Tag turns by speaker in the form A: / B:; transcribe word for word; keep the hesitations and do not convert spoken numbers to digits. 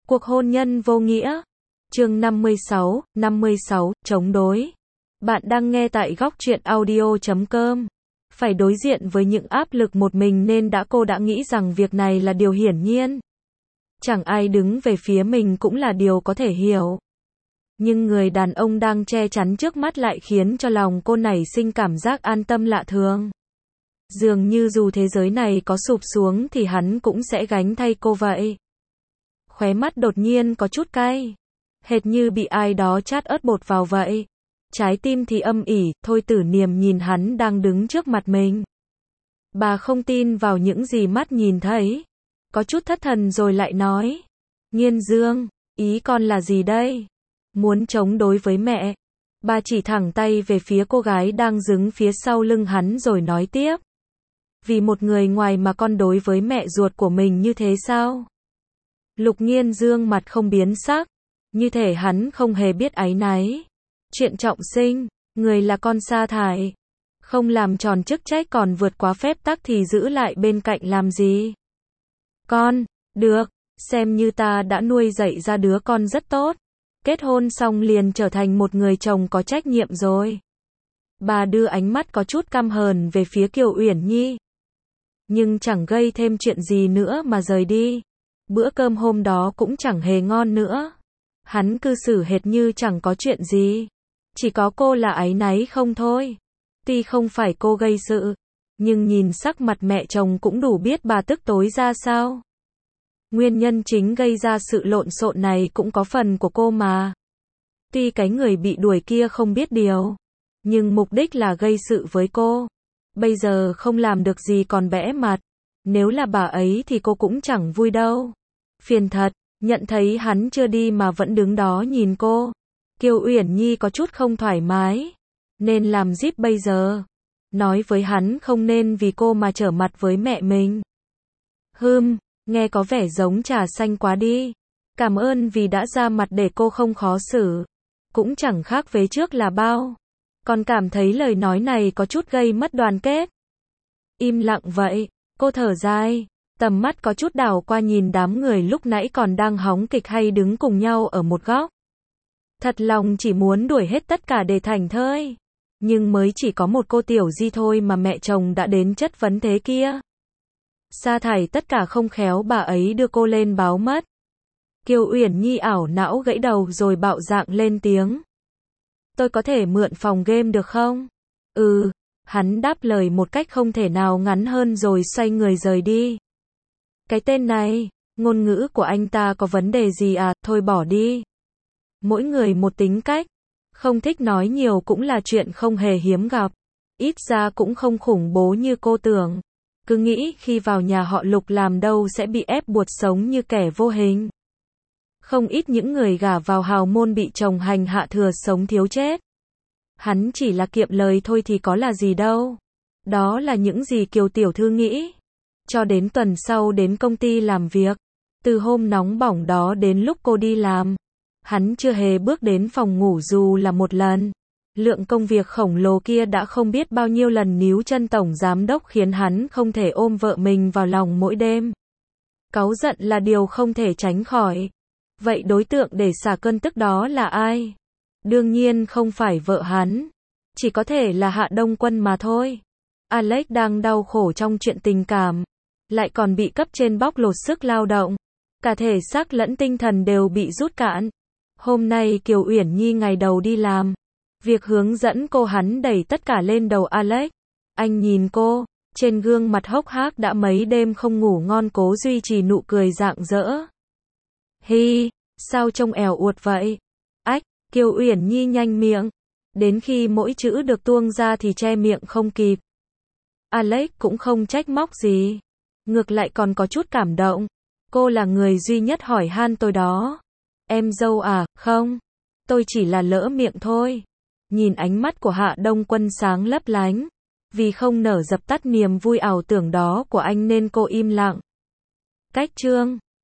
A: Cuộc hôn nhân vô nghĩa. Chương năm mươi sáu, năm mươi sáu, chống đối. Bạn đang nghe tại góc truyện audio chấm com. Phải đối diện với những áp lực một mình nên đã cô đã nghĩ rằng việc này là điều hiển nhiên. Chẳng ai đứng về phía mình cũng là điều có thể hiểu. Nhưng người đàn ông đang che chắn trước mắt lại khiến cho lòng cô nảy sinh cảm giác an tâm lạ thường. Dường như dù thế giới này có sụp xuống thì hắn cũng sẽ gánh thay cô vậy. Khóe mắt đột nhiên có chút cay. Hệt như bị ai đó chát ớt bột vào vậy. Trái tim thì âm ỉ, Thôi Tử Niềm nhìn hắn đang đứng trước mặt mình. Bà không tin vào những gì mắt nhìn thấy. Có chút thất thần rồi lại nói. Nghiên Dương, ý con là gì đây? Muốn chống đối với mẹ. Bà chỉ thẳng tay về phía cô gái đang đứng phía sau lưng hắn rồi nói tiếp. Vì một người ngoài mà con đối với mẹ ruột của mình như thế sao? Lục Nghiên Dương mặt không biến sắc. Như thể hắn không hề biết áy náy. Chuyện trọng sinh, người là con sa thải. Không làm tròn chức trách còn vượt quá phép tắc thì giữ lại bên cạnh làm gì? Con, được, xem như ta đã nuôi dạy ra đứa con rất tốt. Kết hôn xong liền trở thành một người chồng có trách nhiệm rồi. Bà đưa ánh mắt có chút căm hờn về phía Kiều Uyển Nhi. Nhưng chẳng gây thêm chuyện gì nữa mà rời đi. Bữa cơm hôm đó cũng chẳng hề ngon nữa. Hắn cư xử hệt như chẳng có chuyện gì. Chỉ có cô là áy náy không thôi. Tuy không phải cô gây sự, nhưng nhìn sắc mặt mẹ chồng cũng đủ biết bà tức tối ra sao. Nguyên nhân chính gây ra sự lộn xộn này cũng có phần của cô mà. Tuy cái người bị đuổi kia không biết điều, nhưng mục đích là gây sự với cô. Bây giờ không làm được gì còn bẽ mặt. Nếu là bà ấy thì cô cũng chẳng vui đâu. Phiền thật, nhận thấy hắn chưa đi mà vẫn đứng đó nhìn cô. Kiều Uyển Nhi có chút không thoải mái. Nên làm zip bây giờ. Nói với hắn không nên vì cô mà trở mặt với mẹ mình. Hừm, nghe có vẻ giống trà xanh quá đi. Cảm ơn vì đã ra mặt để cô không khó xử. Cũng chẳng khác vế trước là bao. Còn cảm thấy lời nói này có chút gây mất đoàn kết. Im lặng vậy, cô thở dài. Tầm mắt có chút đảo qua nhìn đám người lúc nãy còn đang hóng kịch hay đứng cùng nhau ở một góc. Thật lòng chỉ muốn đuổi hết tất cả để thảnh thơi. Nhưng mới chỉ có một cô Tiểu Di thôi mà mẹ chồng đã đến chất vấn thế kia. Sa thải tất cả không khéo bà ấy đưa cô lên báo mất. Kiều Uyển Nhi ảo não gãy đầu rồi bạo dạn lên tiếng. Tôi có thể mượn phòng game được không? Ừ, hắn đáp lời một cách không thể nào ngắn hơn rồi xoay người rời đi. Cái tên này, ngôn ngữ của anh ta có vấn đề gì à, thôi bỏ đi. Mỗi người một tính cách, không thích nói nhiều cũng là chuyện không hề hiếm gặp. Ít ra cũng không khủng bố như cô tưởng. Cứ nghĩ khi vào nhà họ Lục làm đâu sẽ bị ép buộc sống như kẻ vô hình. Không ít những người gả vào hào môn bị chồng hành hạ thừa sống thiếu chết. Hắn chỉ là kiệm lời thôi thì có là gì đâu. Đó là những gì Kiều tiểu thư nghĩ. Cho đến tuần sau đến công ty làm việc. Từ hôm nóng bỏng đó đến lúc cô đi làm. Hắn chưa hề bước đến phòng ngủ dù là một lần. Lượng công việc khổng lồ kia đã không biết bao nhiêu lần níu chân tổng giám đốc khiến hắn không thể ôm vợ mình vào lòng mỗi đêm. Cáu giận là điều không thể tránh khỏi. Vậy đối tượng để xả cơn tức đó là ai? Đương nhiên không phải vợ hắn. Chỉ có thể là Hạ Đông Quân mà thôi. Alex đang đau khổ trong chuyện tình cảm. Lại còn bị cấp trên bóc lột sức lao động. Cả thể xác lẫn tinh thần đều bị rút cạn. Hôm nay Kiều Uyển Nhi ngày đầu đi làm. Việc hướng dẫn cô hắn đẩy tất cả lên đầu Alex. Anh nhìn cô, trên gương mặt hốc hác đã mấy đêm không ngủ ngon cố duy trì nụ cười rạng rỡ. Hi, sao trông èo uột vậy? Ách, Kiều Uyển Nhi nhanh miệng. Đến khi mỗi chữ được tuông ra thì che miệng không kịp. Alex cũng không trách móc gì. Ngược lại còn có chút cảm động. Cô là người duy nhất hỏi han tôi đó. Em dâu à, không. Tôi chỉ là lỡ miệng thôi. Nhìn ánh mắt của Hạ Đông Quân sáng lấp lánh. Vì không nở dập tắt niềm vui ảo tưởng đó của anh nên cô im lặng. Cách chương